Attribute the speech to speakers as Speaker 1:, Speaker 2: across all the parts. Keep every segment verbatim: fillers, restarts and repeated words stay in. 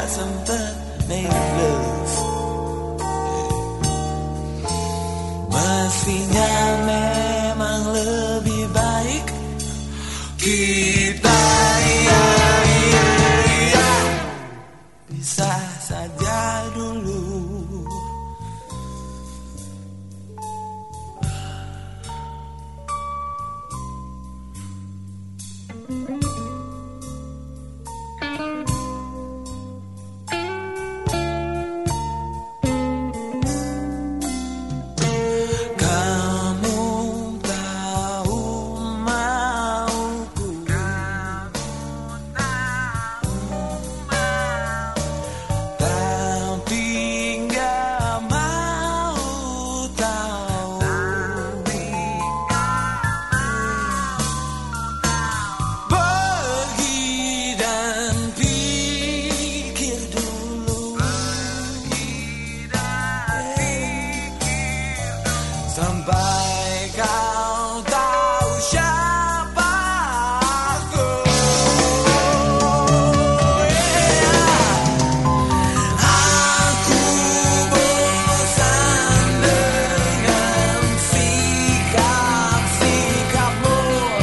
Speaker 1: sempet make love. Mestinya memang lebih baik kita iya, iya, iya, pisah saja dulu. Sampai kau tahu siapa aku, yeah. Aku bosan dengan sikap-sikapmu.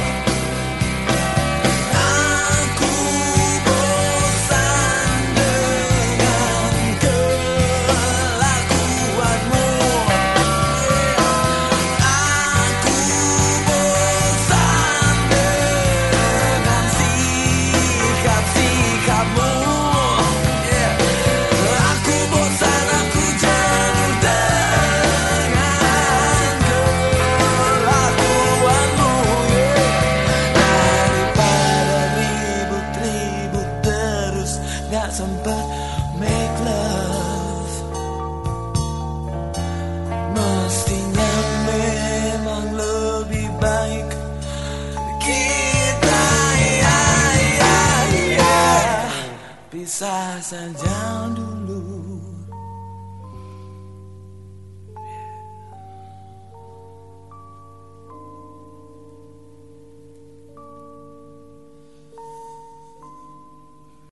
Speaker 1: Aku bosan dengan kelakuanmu. Gak sempet make love. Mestinya memang lebih baik kita iya, iya, iya, pisah saja dulu.